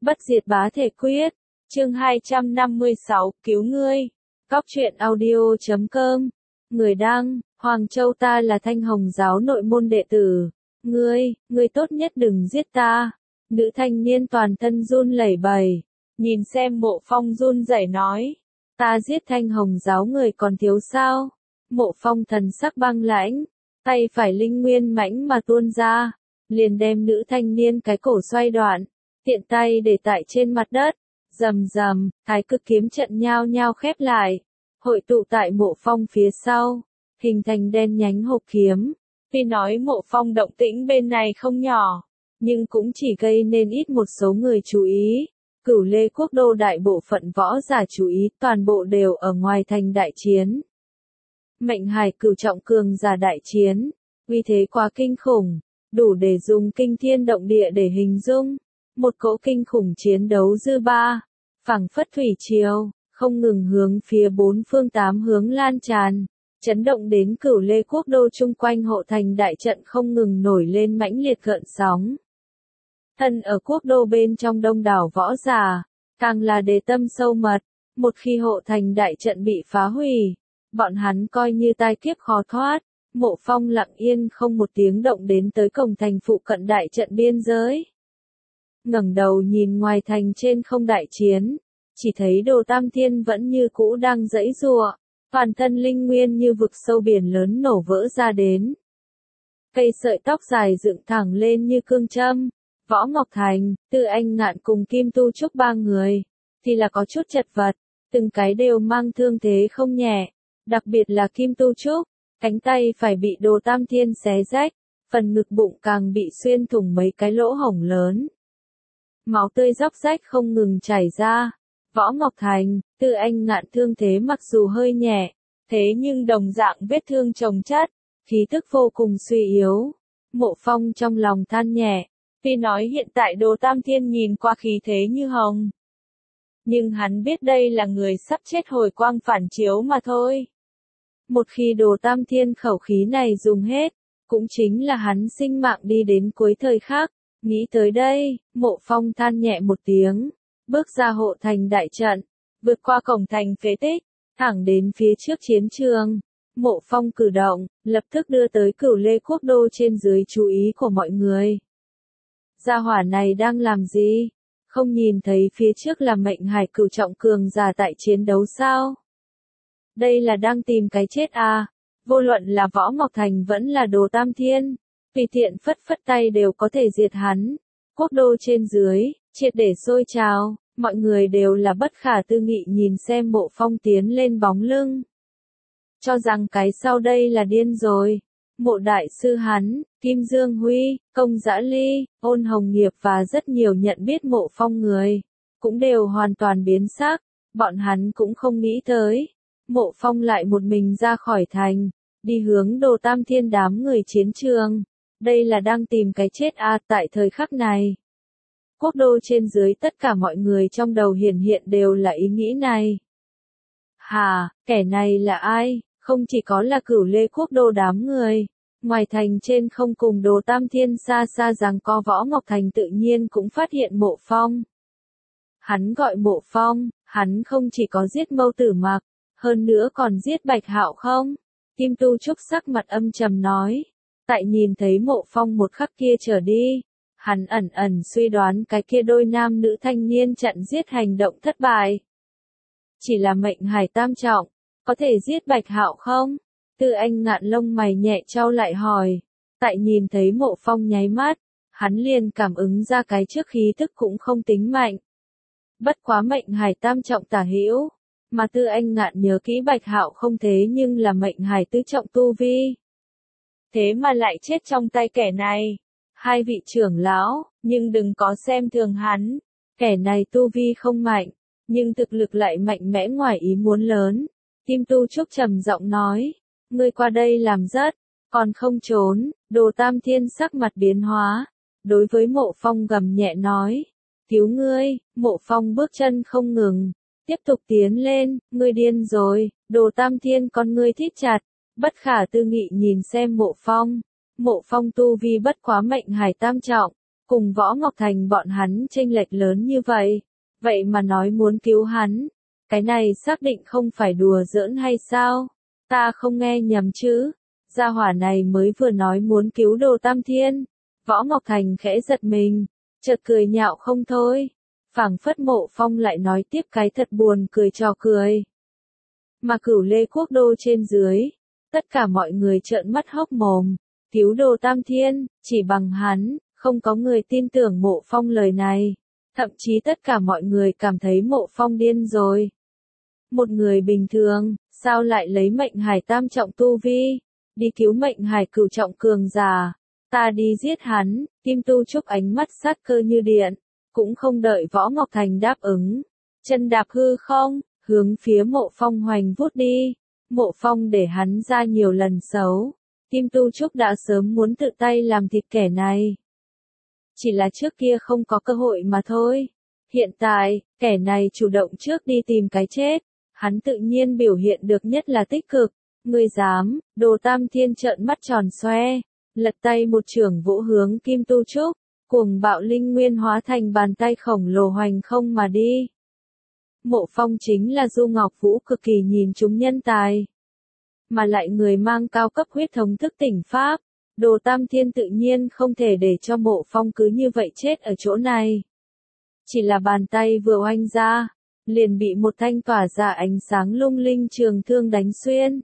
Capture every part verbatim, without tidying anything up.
Bất diệt bá thể quyết, chương hai trăm năm mươi sáu, cứu ngươi. Cóc truyện audio chấm com, người đăng, Hoàng Châu. Ta là Thanh Hồng giáo nội môn đệ tử. Ngươi, ngươi tốt nhất đừng giết ta. Nữ thanh niên toàn thân run lẩy bẩy, nhìn xem Mộ Phong run rẩy nói. Ta giết Thanh Hồng giáo người còn thiếu sao? Mộ Phong thần sắc băng lãnh, tay phải linh nguyên mãnh mà tuôn ra, liền đem nữ thanh niên cái cổ xoay đoạn, tiện tay để tại trên mặt đất. Rầm rầm, thái cực kiếm trận nhao nhao khép lại, hội tụ tại Mộ Phong phía sau, hình thành đen nhánh hộp kiếm. Tuy nói Mộ Phong động tĩnh bên này không nhỏ, nhưng cũng chỉ gây nên ít một số người chú ý. Cửu Lê Quốc đô đại bộ phận võ giả chú ý, toàn bộ đều ở ngoài thành đại chiến. Mệnh hải cửu trọng cường giả đại chiến, uy thế quá kinh khủng, đủ để dùng kinh thiên động địa để hình dung. Một cỗ kinh khủng chiến đấu dư ba, phảng phất thủy triều, không ngừng hướng phía bốn phương tám hướng lan tràn, chấn động đến Cửu Lê Quốc đô chung quanh hộ thành đại trận không ngừng nổi lên mãnh liệt gợn sóng. Thân ở quốc đô bên trong đông đảo võ giả, càng là đề tâm sâu mật, một khi hộ thành đại trận bị phá hủy, bọn hắn coi như tai kiếp khó thoát. Mộ Phong lặng yên không một tiếng động đến tới cổng thành phụ cận đại trận biên giới. Ngẩng đầu nhìn ngoài thành trên không đại chiến, chỉ thấy Đồ Tam Thiên vẫn như cũ đang giãy giụa, toàn thân linh nguyên như vực sâu biển lớn nổ vỡ ra đến. Cây sợi tóc dài dựng thẳng lên như cương châm. Võ Ngọc Thành, Tư Anh Ngạn cùng Kim Tu Trúc ba người, thì là có chút chật vật, từng cái đều mang thương thế không nhẹ, đặc biệt là Kim Tu Trúc, cánh tay phải bị Đồ Tam Thiên xé rách, phần ngực bụng càng bị xuyên thủng mấy cái lỗ hổng lớn. Máu tươi róc rách không ngừng chảy ra. Võ Ngọc Thành, Tư Anh Ngạn thương thế mặc dù hơi nhẹ, thế nhưng đồng dạng vết thương chồng chất, khí tức vô cùng suy yếu. Mộ Phong trong lòng than nhẹ. Tuy nói hiện tại Đồ Tam Thiên nhìn qua khí thế như hồng, nhưng hắn biết đây là người sắp chết hồi quang phản chiếu mà thôi. Một khi Đồ Tam Thiên khẩu khí này dùng hết, cũng chính là hắn sinh mạng đi đến cuối thời khắc. Nghĩ tới đây, Mộ Phong than nhẹ một tiếng, bước ra hộ thành đại trận, vượt qua cổng thành phế tích, thẳng đến phía trước chiến trường. Mộ Phong cử động, lập tức đưa tới Cửu Lê Quốc đô trên dưới chú ý của mọi người. Gia hỏa này đang làm gì? Không nhìn thấy phía trước là mệnh hải cửu trọng cường giả tại chiến đấu sao? Đây là đang tìm cái chết à? Vô luận là Võ Ngọc Thành vẫn là Đồ Tam Thiên, tùy tiện phất phất tay đều có thể diệt hắn. Quốc đô trên dưới, triệt để sôi trào, mọi người đều là bất khả tư nghị nhìn xem Mộ Phong tiến lên bóng lưng. Cho rằng cái sau đây là điên rồi. Mộ đại sư hắn, Kim Dương Huy, Công Dã Ly, Ôn Hồng Nghiệp và rất nhiều nhận biết Mộ Phong người, cũng đều hoàn toàn biến sắc. Bọn hắn cũng không nghĩ tới, Mộ Phong lại một mình ra khỏi thành, đi hướng Đồ Tam Thiên đám người chiến trường. Đây là đang tìm cái chết à? Tại thời khắc này, quốc đô trên dưới tất cả mọi người trong đầu hiển hiện đều là ý nghĩ này. Hà, kẻ này là ai? Không chỉ có là Cửu Lê Quốc đô đám người, ngoài thành trên không cùng Đồ Tam Thiên xa xa giằng co Võ Ngọc Thành tự nhiên cũng phát hiện Mộ Phong. Hắn gọi Mộ Phong, hắn không chỉ có giết Mâu Tử Mặc, hơn nữa còn giết Bạch Hạo không? Kim Tu Trúc sắc mặt âm trầm nói. Tại nhìn thấy Mộ Phong một khắc kia trở đi, hắn ẩn ẩn suy đoán cái kia đôi nam nữ thanh niên chặn giết hành động thất bại. Chỉ là mệnh hải tam trọng, có thể giết Bạch Hạo không? Tư Anh Ngạn lông mày nhẹ chau lại hỏi. Tại nhìn thấy Mộ Phong nháy mắt, hắn liền cảm ứng ra cái trước khí tức cũng không tính mạnh. Bất quá mệnh hải tam trọng tả hữu, mà Tư Anh Ngạn nhớ kỹ Bạch Hạo không thế nhưng là mệnh hải tứ trọng tu vi. Thế mà lại chết trong tay kẻ này. Hai vị trưởng lão, nhưng đừng có xem thường hắn. Kẻ này tu vi không mạnh, nhưng thực lực lại mạnh mẽ ngoài ý muốn lớn. Kim Tu Trúc trầm giọng nói. Ngươi qua đây làm rất, còn không trốn. Đồ Tam Thiên sắc mặt biến hóa, đối với Mộ Phong gầm nhẹ nói. Cứu ngươi. Mộ Phong bước chân không ngừng, tiếp tục tiến lên. Ngươi điên rồi. Đồ Tam Thiên con ngươi thít chặt, bất khả tư nghị nhìn xem Mộ Phong. Mộ Phong tu vi bất quá mệnh hải tam trọng, cùng Võ Ngọc Thành bọn hắn chênh lệch lớn như vậy, vậy mà nói muốn cứu hắn, cái này xác định không phải đùa giỡn hay sao? Ta không nghe nhầm chứ? Gia hỏa này mới vừa nói muốn cứu Đồ Tam Thiên. Võ Ngọc Thành khẽ giật mình, chợt cười nhạo không thôi. Phảng phất Mộ Phong lại nói tiếp cái thật buồn cười trò cười. Mà Cửu Lê Quốc đô trên dưới, tất cả mọi người trợn mắt hốc mồm, cứu Đồ Tam Thiên, chỉ bằng hắn, không có người tin tưởng Mộ Phong lời này. Thậm chí tất cả mọi người cảm thấy Mộ Phong điên rồi. Một người bình thường, sao lại lấy mệnh hải tam trọng tu vi, đi cứu mệnh hải cửu trọng cường giả, ta đi giết hắn. Kim Tu Trúc ánh mắt sát cơ như điện, cũng không đợi Võ Ngọc Thành đáp ứng, chân đạp hư không, hướng phía Mộ Phong hoành vút đi. Mộ Phong để hắn ra nhiều lần xấu, Kim Tu Trúc đã sớm muốn tự tay làm thịt kẻ này. Chỉ là trước kia không có cơ hội mà thôi. Hiện tại, kẻ này chủ động trước đi tìm cái chết, hắn tự nhiên biểu hiện được nhất là tích cực. Ngươi dám? Đồ Tam Thiên trợn mắt tròn xoe, lật tay một chưởng vỗ hướng Kim Tu Trúc, cuồng bạo linh nguyên hóa thành bàn tay khổng lồ hoành không mà đi. Mộ Phong chính là Du Ngọc Vũ cực kỳ nhìn chúng nhân tài, mà lại người mang cao cấp huyết thống thức tỉnh pháp. Đồ Tam Thiên tự nhiên không thể để cho Mộ Phong cứ như vậy chết ở chỗ này. Chỉ là bàn tay vừa oanh ra, liền bị một thanh tỏa ra ánh sáng lung linh trường thương đánh xuyên.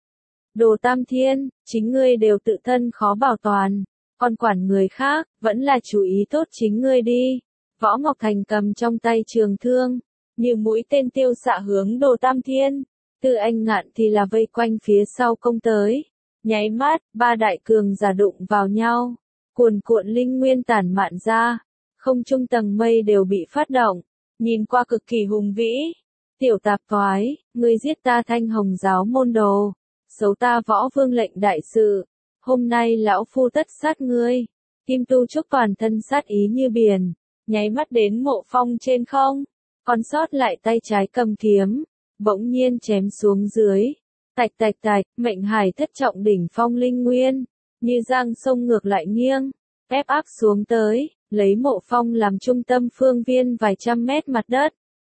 Đồ Tam Thiên, chính ngươi đều tự thân khó bảo toàn, còn quản người khác, vẫn là chú ý tốt chính ngươi đi. Võ Ngọc Thành cầm trong tay trường thương, như mũi tên tiêu xạ hướng Đồ Tam Thiên. Tư Anh Ngạn thì là vây quanh phía sau công tới. Nháy mắt, ba đại cường giả đụng vào nhau, cuồn cuộn linh nguyên tản mạn ra, không trung tầng mây đều bị phát động, nhìn qua cực kỳ hùng vĩ. Tiểu tạp toái, ngươi giết ta Thanh Hồng giáo môn đồ, xấu ta Võ Vương lệnh đại sự, hôm nay lão phu tất sát ngươi. Kim Tu Trúc toàn thân sát ý như biển, nháy mắt đến Mộ Phong trên không, còn sót lại tay trái cầm kiếm, bỗng nhiên chém xuống dưới. Tạch tạch tạch, mệnh hải thất trọng đỉnh phong linh nguyên, như giang sông ngược lại nghiêng, ép áp xuống tới, lấy Mộ Phong làm trung tâm phương viên vài trăm mét mặt đất.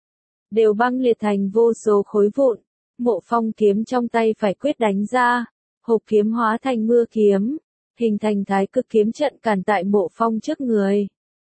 Đều băng liệt thành vô số khối vụn, Mộ Phong kiếm trong tay phải quyết đánh ra, hộp kiếm hóa thành mưa kiếm, hình thành thái cực kiếm trận cản tại Mộ Phong trước người.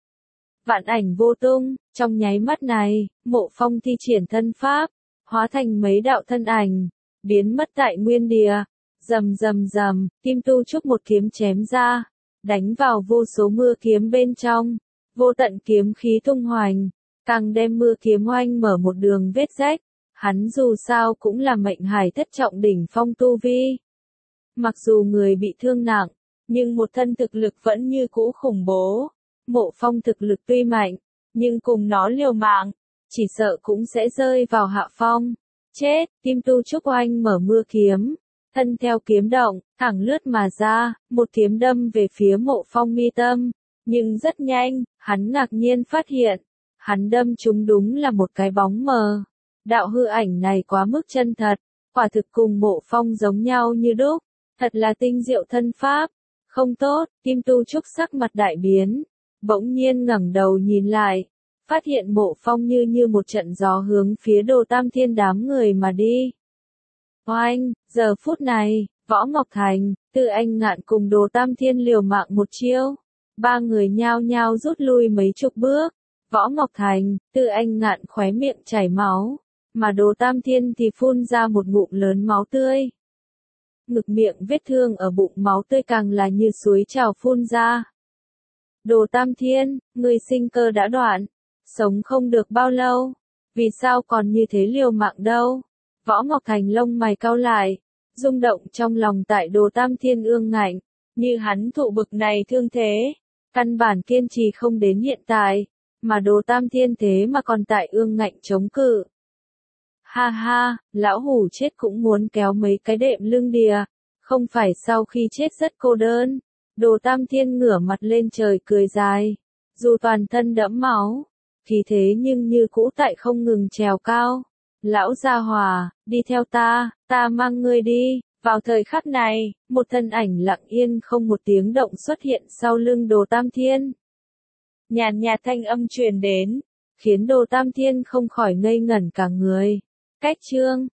Vạn ảnh vô tung, trong nháy mắt này, Mộ Phong thi triển thân pháp, hóa thành mấy đạo thân ảnh, biến mất tại nguyên địa. Rầm rầm rầm, Kim Tu Trúc một kiếm chém ra, đánh vào vô số mưa kiếm bên trong, vô tận kiếm khí tung hoành, càng đem mưa kiếm oanh mở một đường vết rách. Hắn dù sao cũng là mệnh hải thất trọng đỉnh phong tu vi. Mặc dù người bị thương nặng, nhưng một thân thực lực vẫn như cũ khủng bố. Mộ Phong thực lực tuy mạnh, nhưng cùng nó liều mạng, chỉ sợ cũng sẽ rơi vào hạ phong. Chết, Kim Tu Trúc oanh mở mưa kiếm, thân theo kiếm động, thẳng lướt mà ra, một kiếm đâm về phía Mộ Phong mi tâm. Nhưng rất nhanh, hắn ngạc nhiên phát hiện, hắn đâm trúng đúng là một cái bóng mờ. Đạo hư ảnh này quá mức chân thật, quả thực cùng Mộ Phong giống nhau như đúc, thật là tinh diệu thân pháp. Không tốt, Kim Tu Trúc sắc mặt đại biến, bỗng nhiên ngẩng đầu nhìn lại, phát hiện Mộ Phong như như một trận gió hướng phía Đồ Tam Thiên đám người mà đi. Oanh, giờ phút này, Võ Ngọc Thành, Tư Anh Ngạn cùng Đồ Tam Thiên liều mạng một chiêu, ba người nhao nhao rút lui mấy chục bước. Võ Ngọc Thành, Tư Anh Ngạn khóe miệng chảy máu, mà Đồ Tam Thiên thì phun ra một ngụm lớn máu tươi. Ngực miệng vết thương ở bụng máu tươi càng là như suối trào phun ra. Đồ Tam Thiên, người sinh cơ đã đoạn, sống không được bao lâu, vì sao còn như thế liều mạng đâu? Võ Ngọc Thành lông mày cau lại, rung động trong lòng tại Đồ Tam Thiên ương ngạnh, như hắn thụ bực này thương thế, căn bản kiên trì không đến hiện tại, mà Đồ Tam Thiên thế mà còn tại ương ngạnh chống cự. Ha ha, lão hủ chết cũng muốn kéo mấy cái đệm lưng đìa, không phải sau khi chết rất cô đơn. Đồ Tam Thiên ngửa mặt lên trời cười dài, dù toàn thân đẫm máu, khí thế nhưng như cũ tại không ngừng trèo cao. Lão gia hòa, đi theo ta, ta mang ngươi đi. Vào thời khắc này, một thân ảnh lặng yên không một tiếng động xuất hiện sau lưng Đồ Tam Thiên. Nhàn nhạt thanh âm truyền đến, khiến Đồ Tam Thiên không khỏi ngây ngẩn cả người. Cách chương